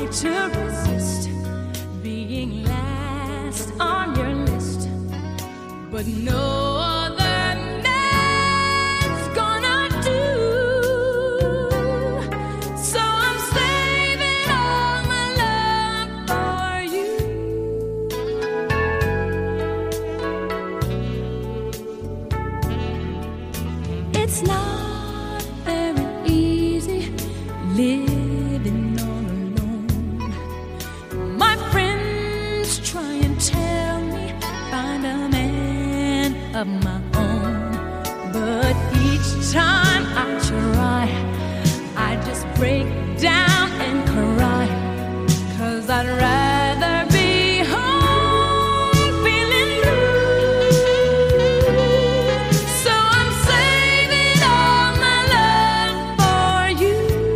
to resist being last on your list, but no other man's gonna do. So I'm saving all my love for you. It's not very easy living all alone. My friends try and tell me find a man of my own, but each time I try, I just break down and cry, 'cause I'd rather be home feeling blue. So I'm saving all my love for you.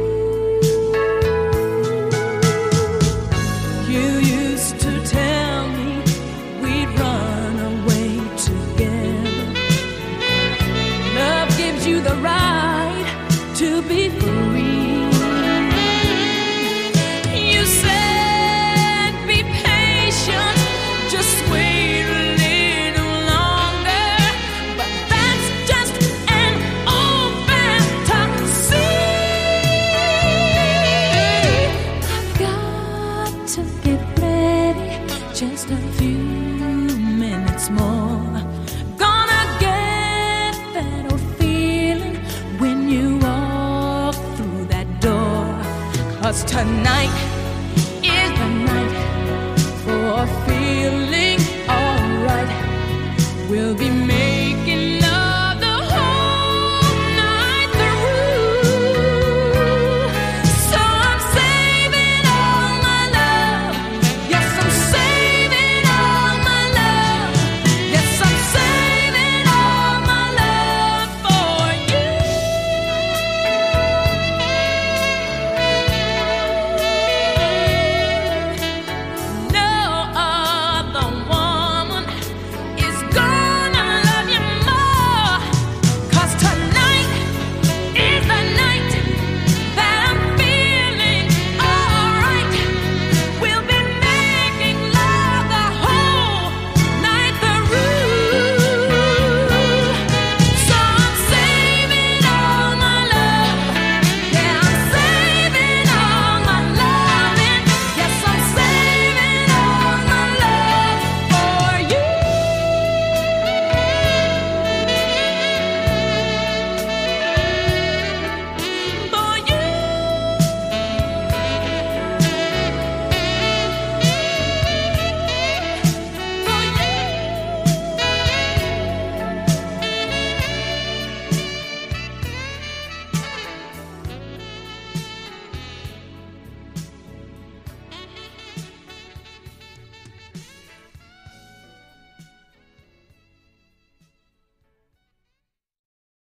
You used to tell me we'd run away together. Love gives you the right to be free. You said be patient, just wait a little longer, but that's just an old fantasy. I've got to get ready, just a few minutes more. Gonna get that old feeling when you walk through that door, 'cause tonight is the night for feeling alright. We'll be